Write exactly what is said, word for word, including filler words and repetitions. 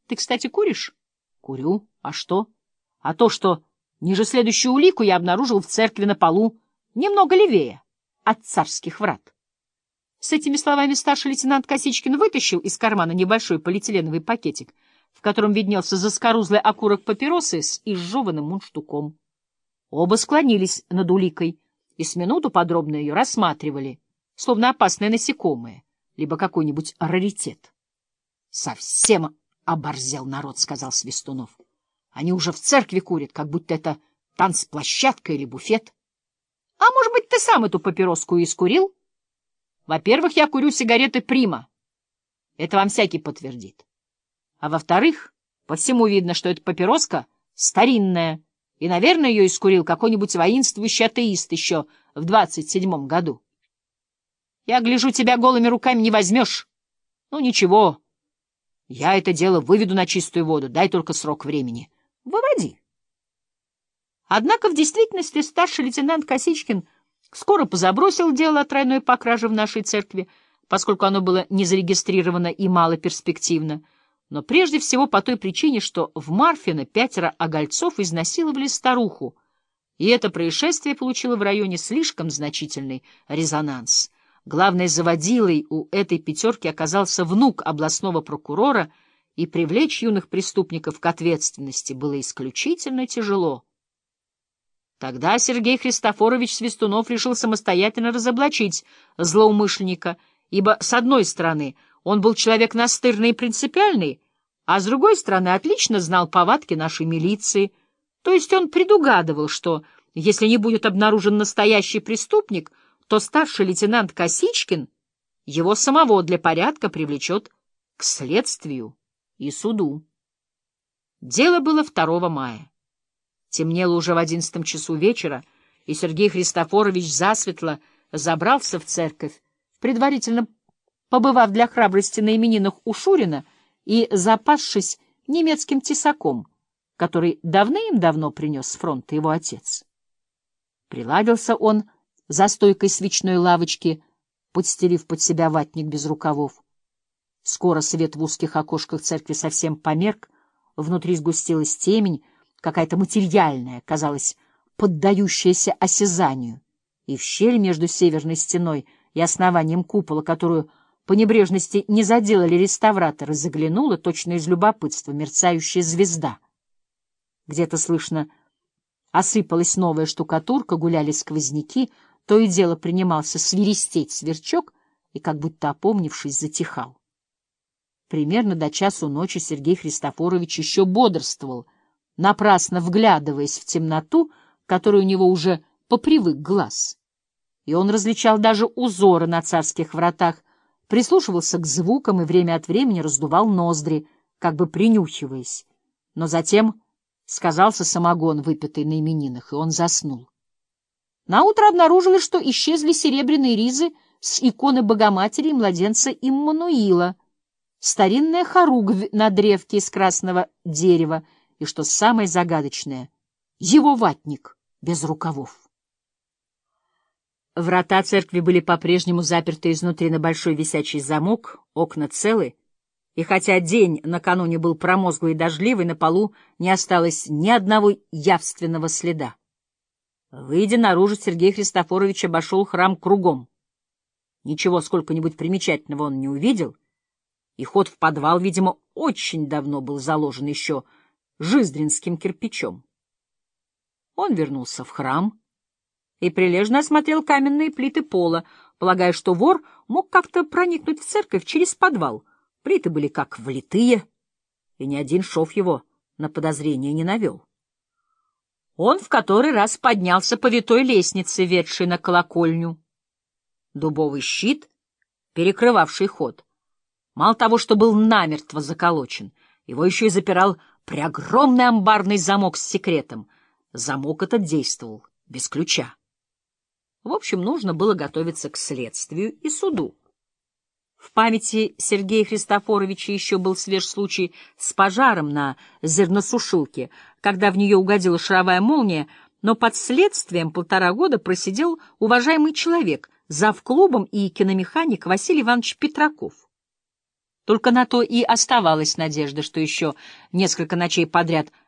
Ты, кстати, куришь? Курю. А что? А то, что ниже следующую улику я обнаружил в церкви на полу, немного левее от царских врат. С этими словами старший лейтенант Косичкин вытащил из кармана небольшой полиэтиленовый пакетик, в котором виднелся заскорузлый окурок папиросы с изжеванным мундштуком. Оба склонились над уликой и с минуту подробно ее рассматривали, словно опасное насекомое, либо какой-нибудь раритет. — Совсем оборзел народ, — сказал Свистунов. — Они уже в церкви курят, как будто это танцплощадка или буфет. — А может быть, ты сам эту папироску и искурил? — Во-первых, я курю сигареты «Прима». Это вам всякий подтвердит. А во-вторых, по всему видно, что эта папироска старинная, и, наверное, ее искурил какой-нибудь воинствующий атеист еще в двадцать седьмом году. Я гляжу, тебя голыми руками не возьмешь. Ну, ничего, я это дело выведу на чистую воду, дай только срок времени. Выводи. Однако в действительности старший лейтенант Косичкин скоро позабросил дело о тройной покраже в нашей церкви, поскольку оно было не зарегистрировано и малоперспективно, но прежде всего по той причине, что в Марфино пятеро огольцов изнасиловали старуху, и это происшествие получило в районе слишком значительный резонанс. Главной заводилой у этой пятерки оказался внук областного прокурора, и привлечь юных преступников к ответственности было исключительно тяжело. Тогда Сергей Христофорович Свистунов решил самостоятельно разоблачить злоумышленника, ибо, с одной стороны, он был человек настырный и принципиальный, а с другой стороны, отлично знал повадки нашей милиции, то есть он предугадывал, что, если не будет обнаружен настоящий преступник, то старший лейтенант Косичкин его самого для порядка привлечет к следствию и суду. Дело было второго мая. Темнело уже в одиннадцатом часу вечера, и Сергей Христофорович засветло забрался в церковь, предварительно побывав для храбрости на именинах у Шурина и запасшись немецким тесаком, который давным-давно принес с фронта его отец. Приладился он за стойкой свечной лавочки, подстелив под себя ватник без рукавов. Скоро свет в узких окошках церкви совсем померк, внутри сгустилась темень, какая-то материальная, казалось, поддающаяся осязанию, и в щель между северной стеной и основанием купола, которую по небрежности не заделали реставраторы, заглянула, точно из любопытства, мерцающая звезда. Где-то слышно осыпалась новая штукатурка, гуляли сквозняки, то и дело принимался свиристеть сверчок и, как будто опомнившись, затихал. Примерно до часу ночи Сергей Христофорович еще бодрствовал, напрасно вглядываясь в темноту, которой у него уже попривык глаз. И он различал даже узоры на царских вратах, прислушивался к звукам и время от времени раздувал ноздри, как бы принюхиваясь. Но затем сказался самогон, выпитый на именинах, и он заснул. Наутро обнаружилось, что исчезли серебряные ризы с иконы Богоматери и младенца Иммануила, старинная хоругвь на древке из красного дерева, и, что самое загадочное, его ватник без рукавов. Врата церкви были по-прежнему заперты изнутри на большой висячий замок, окна целы, и хотя день накануне был промозглый и дождливый, на полу не осталось ни одного явственного следа. Выйдя наружу, Сергей Христофорович обошел храм кругом. Ничего сколько-нибудь примечательного он не увидел, и ход в подвал, видимо, очень давно был заложен еще жиздринским кирпичом. Он вернулся в храм и прилежно осмотрел каменные плиты пола, полагая, что вор мог как-то проникнуть в церковь через подвал. Плиты были как влитые, и ни один шов его на подозрение не навел. Он в который раз поднялся по витой лестнице, ведшей на колокольню. Дубовый щит, перекрывавший ход, мало того, что был намертво заколочен, его еще и запирал преогромный амбарный замок с секретом. Замок этот действовал без ключа. В общем, нужно было готовиться к следствию и суду. В памяти Сергея Христофоровича еще был свеж случай с пожаром на зерносушилке, когда в нее угодила шаровая молния, но под следствием полтора года просидел уважаемый человек, завклубом и киномеханик Василий Иванович Петраков. Только на то и оставалась надежда, что еще несколько ночей подряд